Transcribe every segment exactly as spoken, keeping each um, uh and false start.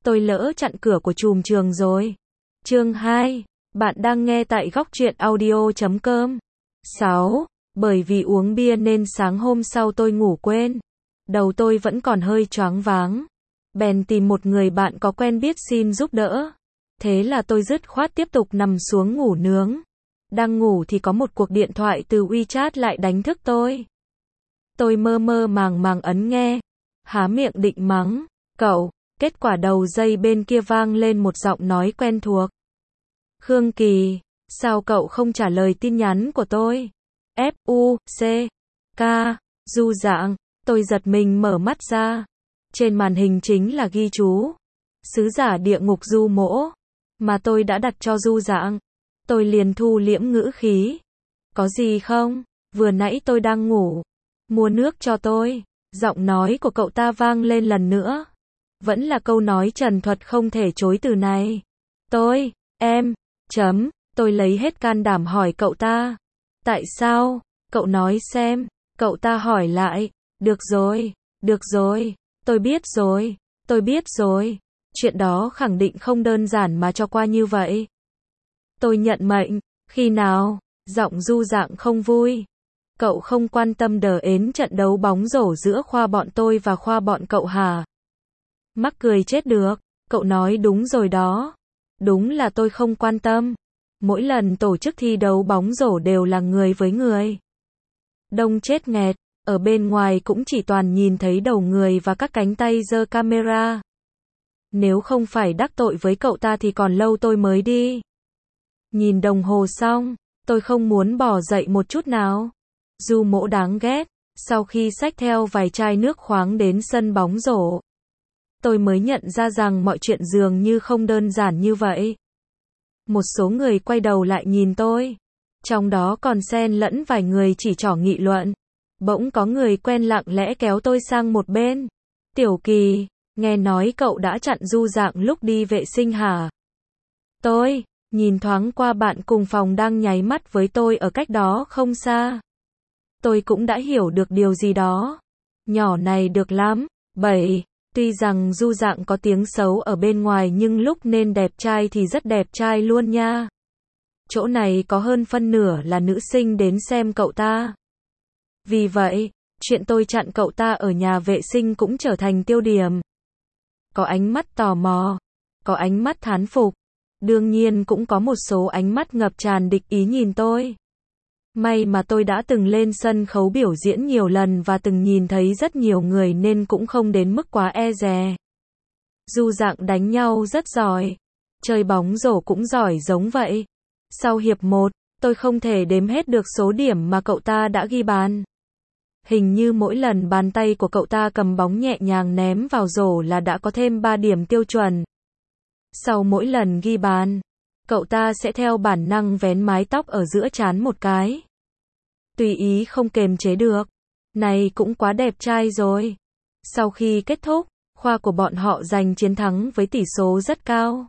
tôi lỡ chặn cửa của trùm trường rồi. Chương hai. Bạn đang nghe tại góc truyện audio chấm com. sáu. Bởi vì uống bia nên sáng hôm sau tôi ngủ quên. Đầu tôi vẫn còn hơi choáng váng. Bèn tìm một người bạn có quen biết xin giúp đỡ. Thế là tôi dứt khoát tiếp tục nằm xuống ngủ nướng. Đang ngủ thì có một cuộc điện thoại từ WeChat lại đánh thức tôi. Tôi mơ mơ màng màng ấn nghe. Há miệng định mắng. Cậu. Kết quả đầu dây bên kia vang lên một giọng nói quen thuộc. Khương Kỳ, sao cậu không trả lời tin nhắn của tôi? F U C K, Du Dạng. Tôi giật mình mở mắt ra. Trên màn hình chính là ghi chú. Sứ giả địa ngục Du Mỗ. Mà tôi đã đặt cho Du Dạng. Tôi liền thu liễm ngữ khí. Có gì không? Vừa nãy tôi đang ngủ. Mua nước cho tôi. Giọng nói của cậu ta vang lên lần nữa. Vẫn là câu nói trần thuật không thể chối từ này. Tôi, em, chấm, tôi lấy hết can đảm hỏi cậu ta. Tại sao? Cậu nói xem. Cậu ta hỏi lại. Được rồi, được rồi, tôi biết rồi, tôi biết rồi. Chuyện đó khẳng định không đơn giản mà cho qua như vậy. Tôi nhận mệnh. Khi nào? Giọng Du Dạng không vui. Cậu không quan tâm đờ ến trận đấu bóng rổ giữa khoa bọn tôi và khoa bọn cậu hả? Mắc cười chết được. Cậu nói đúng rồi đó. Đúng là tôi không quan tâm. Mỗi lần tổ chức thi đấu bóng rổ đều là người với người. Đông chết nghẹt. Ở bên ngoài cũng chỉ toàn nhìn thấy đầu người và các cánh tay giơ camera. Nếu không phải đắc tội với cậu ta thì còn lâu tôi mới đi. Nhìn đồng hồ xong, tôi không muốn bỏ dậy một chút nào. Du Mỗ đáng ghét. Sau khi xách theo vài chai nước khoáng đến sân bóng rổ, tôi mới nhận ra rằng mọi chuyện dường như không đơn giản như vậy. Một số người quay đầu lại nhìn tôi. Trong đó còn xen lẫn vài người chỉ trỏ nghị luận. Bỗng có người quen lặng lẽ kéo tôi sang một bên. Tiểu Kỳ, nghe nói cậu đã chặn Du Dạng lúc đi vệ sinh hả? Tôi nhìn thoáng qua bạn cùng phòng đang nháy mắt với tôi ở cách đó không xa. Tôi cũng đã hiểu được điều gì đó. Nhỏ này được lắm. Bảy. Tuy rằng Du Dạng có tiếng xấu ở bên ngoài nhưng lúc nên đẹp trai thì rất đẹp trai luôn nha. Chỗ này có hơn phân nửa là nữ sinh đến xem cậu ta. Vì vậy, chuyện tôi chặn cậu ta ở nhà vệ sinh cũng trở thành tiêu điểm. Có ánh mắt tò mò, có ánh mắt thán phục. Đương nhiên cũng có một số ánh mắt ngập tràn địch ý nhìn tôi. May mà tôi đã từng lên sân khấu biểu diễn nhiều lần và từng nhìn thấy rất nhiều người nên cũng không đến mức quá e dè. Du Dạng đánh nhau rất giỏi. Chơi bóng rổ cũng giỏi giống vậy. Sau hiệp một, tôi không thể đếm hết được số điểm mà cậu ta đã ghi bàn. Hình như mỗi lần bàn tay của cậu ta cầm bóng nhẹ nhàng ném vào rổ là đã có thêm ba điểm tiêu chuẩn. Sau mỗi lần ghi bàn, cậu ta sẽ theo bản năng vén mái tóc ở giữa trán một cái. Tùy ý không kềm chế được. Này cũng quá đẹp trai rồi. Sau khi kết thúc, khoa của bọn họ giành chiến thắng với tỷ số rất cao.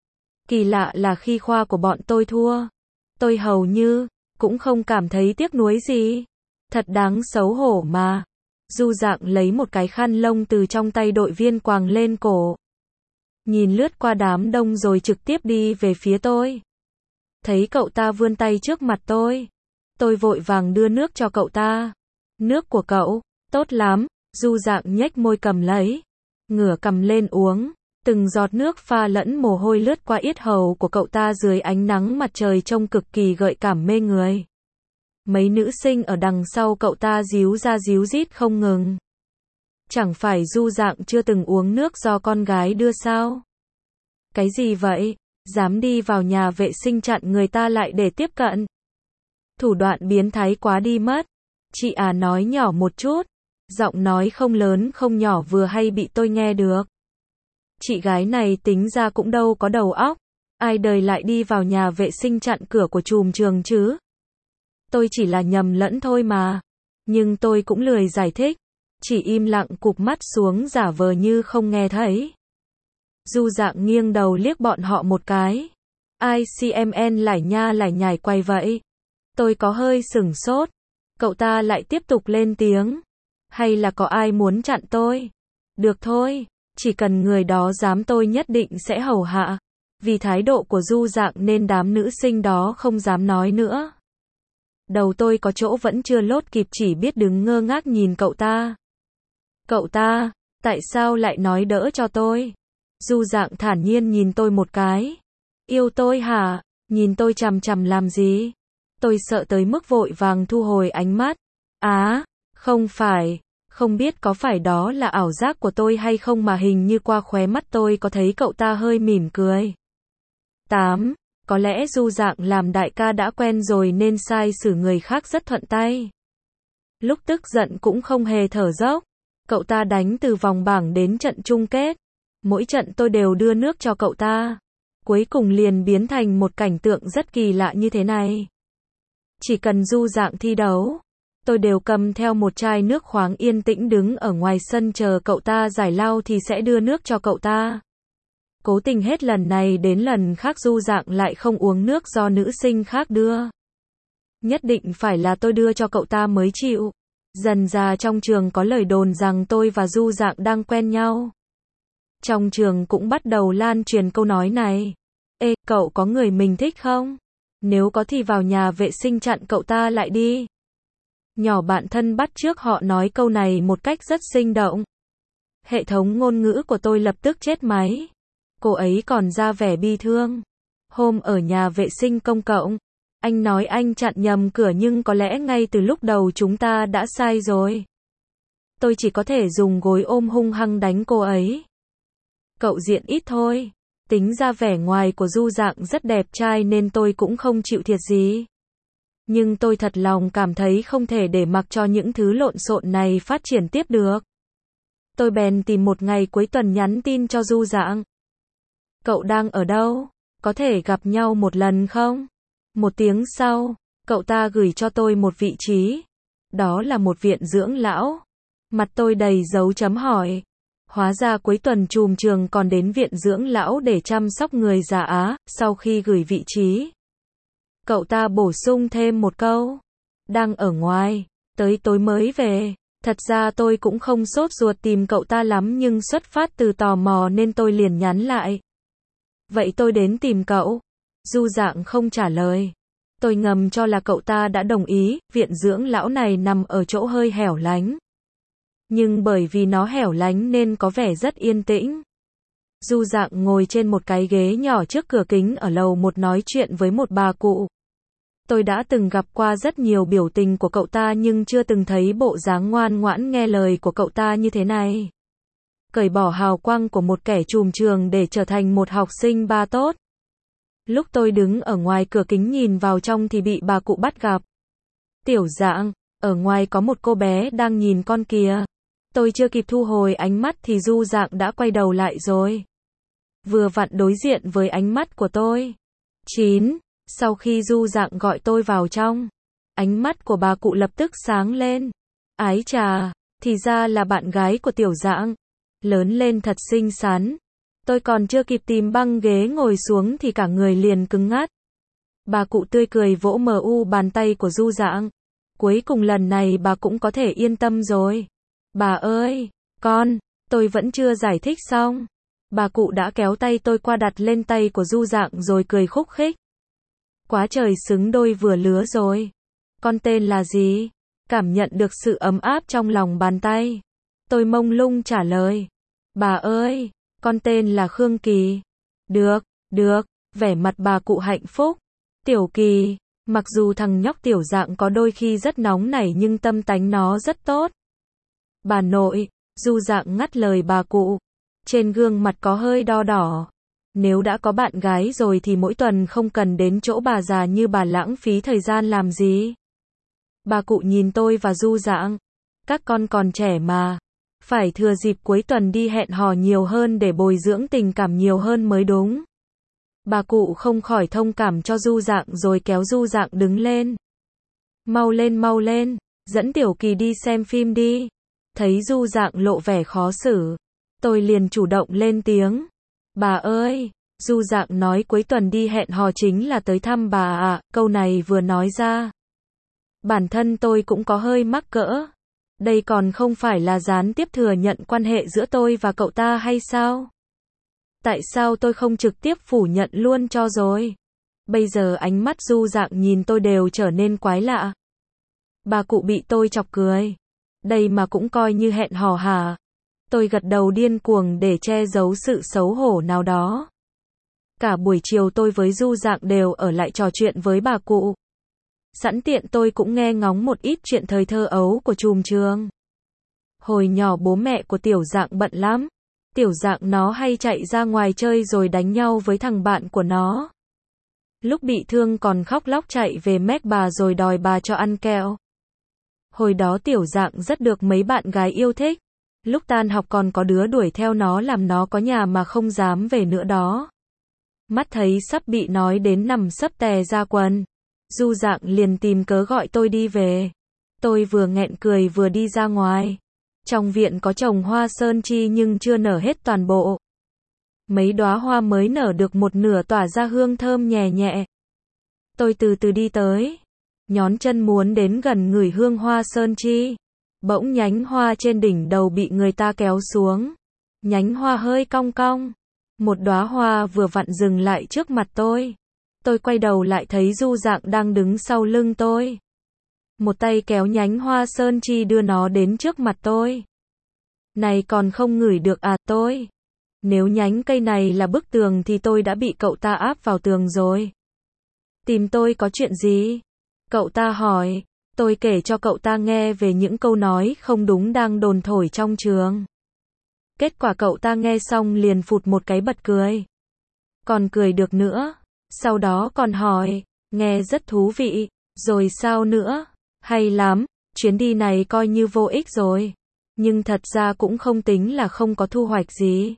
Kỳ lạ là khi khoa của bọn tôi thua, tôi hầu như cũng không cảm thấy tiếc nuối gì. Thật đáng xấu hổ mà. Du Dạng lấy một cái khăn lông từ trong tay đội viên quàng lên cổ. Nhìn lướt qua đám đông rồi trực tiếp đi về phía tôi. Thấy cậu ta vươn tay trước mặt tôi. Tôi vội vàng đưa nước cho cậu ta. Nước của cậu, tốt lắm. Du Dạng nhếch môi cầm lấy. Ngửa cầm lên uống. Từng giọt nước pha lẫn mồ hôi lướt qua yết hầu của cậu ta dưới ánh nắng mặt trời trông cực kỳ gợi cảm mê người. Mấy nữ sinh ở đằng sau cậu ta díu ra díu dít không ngừng. Chẳng phải Du Dạng chưa từng uống nước do con gái đưa sao? Cái gì vậy? Dám đi vào nhà vệ sinh chặn người ta lại để tiếp cận. Thủ đoạn biến thái quá đi mất. Chị à nói nhỏ một chút. Giọng nói không lớn không nhỏ vừa hay bị tôi nghe được. Chị gái này tính ra cũng đâu có đầu óc. Ai đời lại đi vào nhà vệ sinh chặn cửa của trùm trường chứ? Tôi chỉ là nhầm lẫn thôi mà. Nhưng tôi cũng lười giải thích. Chỉ im lặng cụp mắt xuống giả vờ như không nghe thấy. Du Dạng nghiêng đầu liếc bọn họ một cái. I C M N lải nha lải nhải quay vậy. Tôi có hơi sửng sốt. Cậu ta lại tiếp tục lên tiếng. Hay là có ai muốn chặn tôi? Được thôi. Chỉ cần người đó dám tôi nhất định sẽ hầu hạ. Vì thái độ của Du Dạng nên đám nữ sinh đó không dám nói nữa. Đầu tôi có chỗ vẫn chưa lốt kịp chỉ biết đứng ngơ ngác nhìn cậu ta. Cậu ta, tại sao lại nói đỡ cho tôi? Du Dạng thản nhiên nhìn tôi một cái. Yêu tôi hả? Nhìn tôi chằm chằm làm gì? Tôi sợ tới mức vội vàng thu hồi ánh mắt. Á, không phải, không biết có phải đó là ảo giác của tôi hay không mà hình như qua khóe mắt tôi có thấy cậu ta hơi mỉm cười. tám. Có lẽ Du Dạng làm đại ca đã quen rồi nên sai xử người khác rất thuận tay. Lúc tức giận cũng không hề thở dốc. Cậu ta đánh từ vòng bảng đến trận chung kết. Mỗi trận tôi đều đưa nước cho cậu ta. Cuối cùng liền biến thành một cảnh tượng rất kỳ lạ như thế này. Chỉ cần Du Dạng thi đấu, tôi đều cầm theo một chai nước khoáng yên tĩnh đứng ở ngoài sân chờ cậu ta giải lao thì sẽ đưa nước cho cậu ta. Cố tình hết lần này đến lần khác Du Dạng lại không uống nước do nữ sinh khác đưa. Nhất định phải là tôi đưa cho cậu ta mới chịu. Dần ra trong trường có lời đồn rằng tôi và Du Dạng đang quen nhau. Trong trường cũng bắt đầu lan truyền câu nói này. Ê, cậu có người mình thích không? Nếu có thì vào nhà vệ sinh chặn cậu ta lại đi. Nhỏ bạn thân bắt chước họ nói câu này một cách rất sinh động. Hệ thống ngôn ngữ của tôi lập tức chết máy. Cô ấy còn ra vẻ bi thương. Hôm ở nhà vệ sinh công cộng, anh nói anh chặn nhầm cửa nhưng có lẽ ngay từ lúc đầu chúng ta đã sai rồi. Tôi chỉ có thể dùng gối ôm hung hăng đánh cô ấy. Cậu diện ít thôi. Tính ra vẻ ngoài của Du Dạng rất đẹp trai nên tôi cũng không chịu thiệt gì. Nhưng tôi thật lòng cảm thấy không thể để mặc cho những thứ lộn xộn này phát triển tiếp được. Tôi bèn tìm một ngày cuối tuần nhắn tin cho Du Dạng. Cậu đang ở đâu? Có thể gặp nhau một lần không? Một tiếng sau, cậu ta gửi cho tôi một vị trí. Đó là một viện dưỡng lão. Mặt tôi đầy dấu chấm hỏi. Hóa ra cuối tuần trùm trường còn đến viện dưỡng lão để chăm sóc người già Á. Sau khi gửi vị trí, cậu ta bổ sung thêm một câu. Đang ở ngoài, tới tối mới về. Thật ra tôi cũng không sốt ruột tìm cậu ta lắm nhưng xuất phát từ tò mò nên tôi liền nhắn lại. Vậy tôi đến tìm cậu. Du Dạng không trả lời. Tôi ngầm cho là cậu ta đã đồng ý. Viện dưỡng lão này nằm ở chỗ hơi hẻo lánh. Nhưng bởi vì nó hẻo lánh nên có vẻ rất yên tĩnh. Du Dạng ngồi trên một cái ghế nhỏ trước cửa kính ở lầu một nói chuyện với một bà cụ. Tôi đã từng gặp qua rất nhiều biểu tình của cậu ta nhưng chưa từng thấy bộ dáng ngoan ngoãn nghe lời của cậu ta như thế này. Cởi bỏ hào quang của một kẻ trùm trường để trở thành một học sinh ba tốt. Lúc tôi đứng ở ngoài cửa kính nhìn vào trong thì bị bà cụ bắt gặp. Tiểu Dạng, ở ngoài có một cô bé đang nhìn con kìa. Tôi chưa kịp thu hồi ánh mắt thì Du Dạng đã quay đầu lại rồi. Vừa vặn đối diện với ánh mắt của tôi. chín. Sau khi Du Dạng gọi tôi vào trong, ánh mắt của bà cụ lập tức sáng lên. Ái chà, thì ra là bạn gái của Tiểu Dạng. Lớn lên thật xinh xắn. Tôi còn chưa kịp tìm băng ghế ngồi xuống thì cả người liền cứng ngắt. Bà cụ tươi cười vỗ mờ u bàn tay của Du Dạng. Cuối cùng lần này bà cũng có thể yên tâm rồi. Bà ơi, con, tôi vẫn chưa giải thích xong. Bà cụ đã kéo tay tôi qua đặt lên tay của Du Dạng rồi cười khúc khích. Quá trời xứng đôi vừa lứa rồi. Con tên là gì? Cảm nhận được sự ấm áp trong lòng bàn tay. Tôi mông lung trả lời. Bà ơi, con tên là Khương Kỳ. Được, được, vẻ mặt bà cụ hạnh phúc. Tiểu Kỳ, mặc dù thằng nhóc Tiểu Dạng có đôi khi rất nóng nảy nhưng tâm tánh nó rất tốt. Bà nội, Du Dạng ngắt lời bà cụ. Trên gương mặt có hơi đo đỏ. Nếu đã có bạn gái rồi thì mỗi tuần không cần đến chỗ bà già như bà lãng phí thời gian làm gì. Bà cụ nhìn tôi và Du Dạng. Các con còn trẻ mà. Phải thừa dịp cuối tuần đi hẹn hò nhiều hơn để bồi dưỡng tình cảm nhiều hơn mới đúng. Bà cụ không khỏi thông cảm cho Du Dạng rồi kéo Du Dạng đứng lên. Mau lên mau lên, dẫn Tiểu Kỳ đi xem phim đi. Thấy Du Dạng lộ vẻ khó xử, tôi liền chủ động lên tiếng. Bà ơi, Du Dạng nói cuối tuần đi hẹn hò chính là tới thăm bà ạ. À, câu này vừa nói ra, bản thân tôi cũng có hơi mắc cỡ. Đây còn không phải là gián tiếp thừa nhận quan hệ giữa tôi và cậu ta hay sao? Tại sao tôi không trực tiếp phủ nhận luôn cho rồi? Bây giờ ánh mắt Du Dạng nhìn tôi đều trở nên quái lạ. Bà cụ bị tôi chọc cười. Đây mà cũng coi như hẹn hò hả? Tôi gật đầu điên cuồng để che giấu sự xấu hổ nào đó. Cả buổi chiều tôi với Du Dạng đều ở lại trò chuyện với bà cụ. Sẵn tiện tôi cũng nghe ngóng một ít chuyện thời thơ ấu của Trùm Trường. Hồi nhỏ bố mẹ của Tiểu Dạng bận lắm. Tiểu Dạng nó hay chạy ra ngoài chơi rồi đánh nhau với thằng bạn của nó. Lúc bị thương còn khóc lóc chạy về mét bà rồi đòi bà cho ăn kẹo. Hồi đó Tiểu Dạng rất được mấy bạn gái yêu thích. Lúc tan học còn có đứa đuổi theo nó làm nó có nhà mà không dám về nữa đó. Mắt thấy sắp bị nói đến nằm sấp tè ra quần. Du Dạng liền tìm cớ gọi tôi đi về. Tôi vừa nghẹn cười vừa đi ra ngoài. Trong viện có trồng hoa sơn chi nhưng chưa nở hết toàn bộ. Mấy đóa hoa mới nở được một nửa tỏa ra hương thơm nhẹ nhẹ. Tôi từ từ đi tới. Nhón chân muốn đến gần ngửi hương hoa sơn chi. Bỗng nhánh hoa trên đỉnh đầu bị người ta kéo xuống. Nhánh hoa hơi cong cong. Một đóa hoa vừa vặn dừng lại trước mặt tôi. Tôi quay đầu lại thấy Du Dạng đang đứng sau lưng tôi. Một tay kéo nhánh hoa sơn chi đưa nó đến trước mặt tôi. Này còn không ngửi được à tôi? Nếu nhánh cây này là bức tường thì tôi đã bị cậu ta áp vào tường rồi. Tìm tôi có chuyện gì? Cậu ta hỏi. Tôi kể cho cậu ta nghe về những câu nói không đúng đang đồn thổi trong trường. Kết quả cậu ta nghe xong liền phụt một cái bật cười. Còn cười được nữa. Sau đó còn hỏi. Nghe rất thú vị. Rồi sao nữa? Hay lắm. Chuyến đi này coi như vô ích rồi. Nhưng thật ra cũng không tính là không có thu hoạch gì.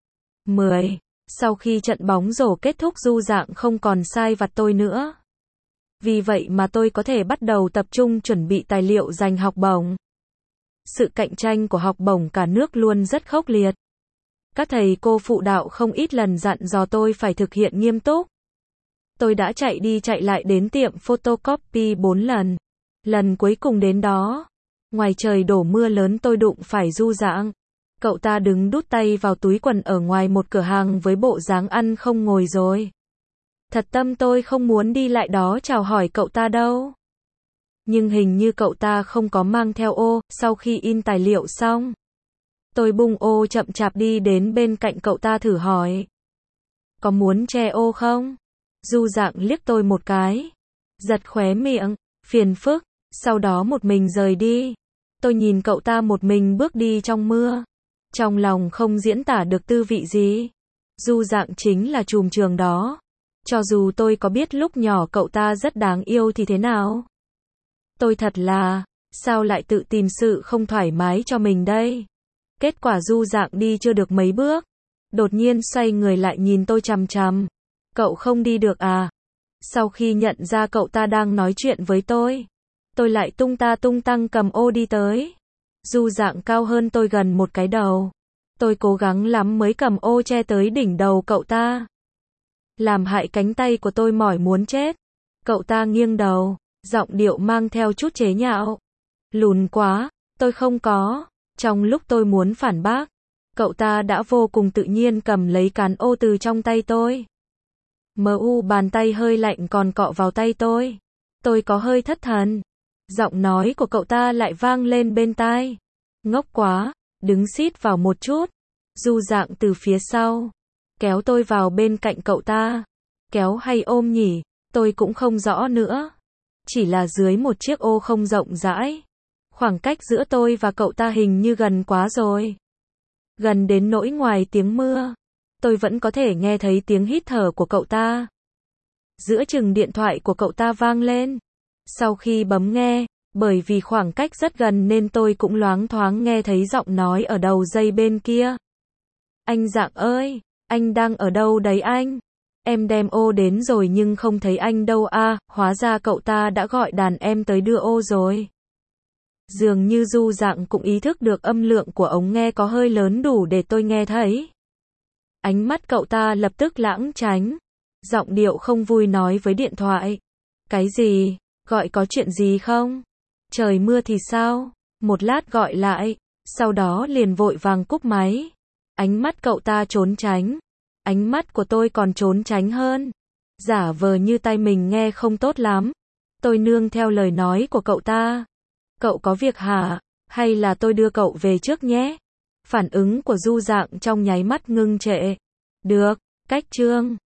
mười. Sau khi trận bóng rổ kết thúc Du Dạng không còn sai vặt tôi nữa. Vì vậy mà tôi có thể bắt đầu tập trung chuẩn bị tài liệu giành học bổng. Sự cạnh tranh của học bổng cả nước luôn rất khốc liệt. Các thầy cô phụ đạo không ít lần dặn dò tôi phải thực hiện nghiêm túc. Tôi đã chạy đi chạy lại đến tiệm photocopy bốn lần. Lần cuối cùng đến đó, ngoài trời đổ mưa lớn tôi đụng phải Du Dạng. Cậu ta đứng đút tay vào túi quần ở ngoài một cửa hàng với bộ dáng ăn không ngồi rồi. Thật tâm tôi không muốn đi lại đó chào hỏi cậu ta đâu. Nhưng hình như cậu ta không có mang theo ô. Sau khi in tài liệu xong, tôi bung ô chậm chạp đi đến bên cạnh cậu ta thử hỏi. Có muốn che ô không? Du Dạng liếc tôi một cái. Giật khóe miệng. Phiền phức. Sau đó một mình rời đi. Tôi nhìn cậu ta một mình bước đi trong mưa. Trong lòng không diễn tả được tư vị gì. Du Dạng chính là Trùm Trường đó. Cho dù tôi có biết lúc nhỏ cậu ta rất đáng yêu thì thế nào? Tôi thật là, sao lại tự tìm sự không thoải mái cho mình đây? Kết quả Du Dạng đi chưa được mấy bước. Đột nhiên xoay người lại nhìn tôi chằm chằm. Cậu không đi được à? Sau khi nhận ra cậu ta đang nói chuyện với tôi, tôi lại tung ta tung tăng cầm ô đi tới. Du Dạng cao hơn tôi gần một cái đầu. Tôi cố gắng lắm mới cầm ô che tới đỉnh đầu cậu ta. Làm hại cánh tay của tôi mỏi muốn chết. Cậu ta nghiêng đầu, giọng điệu mang theo chút chế nhạo. Lùn quá, tôi không có. Trong lúc tôi muốn phản bác, cậu ta đã vô cùng tự nhiên cầm lấy cán ô từ trong tay tôi. Mờ u bàn tay hơi lạnh còn cọ vào tay tôi. Tôi có hơi thất thần. Giọng nói của cậu ta lại vang lên bên tai. Ngốc quá, đứng xít vào một chút. Du Dạng từ phía sau kéo tôi vào bên cạnh cậu ta. Kéo hay ôm nhỉ? Tôi cũng không rõ nữa. Chỉ là dưới một chiếc ô không rộng rãi. Khoảng cách giữa tôi và cậu ta hình như gần quá rồi. Gần đến nỗi ngoài tiếng mưa, tôi vẫn có thể nghe thấy tiếng hít thở của cậu ta. Giữa chừng điện thoại của cậu ta vang lên. Sau khi bấm nghe, bởi vì khoảng cách rất gần nên tôi cũng loáng thoáng nghe thấy giọng nói ở đầu dây bên kia. Anh Dạng ơi, anh đang ở đâu đấy anh? Em đem ô đến rồi nhưng không thấy anh đâu à, hóa ra cậu ta đã gọi đàn em tới đưa ô rồi. Dường như Du Dạng cũng ý thức được âm lượng của ống nghe có hơi lớn đủ để tôi nghe thấy. Ánh mắt cậu ta lập tức lãng tránh. Giọng điệu không vui nói với điện thoại. Cái gì? Gọi có chuyện gì không? Trời mưa thì sao? Một lát gọi lại, sau đó liền vội vàng cúp máy. Ánh mắt cậu ta trốn tránh. Ánh mắt của tôi còn trốn tránh hơn. Giả vờ như tai mình nghe không tốt lắm. Tôi nương theo lời nói của cậu ta. Cậu có việc hả? Hay là tôi đưa cậu về trước nhé? Phản ứng của Du Dạng trong nháy mắt ngưng trệ. Được, cách chương.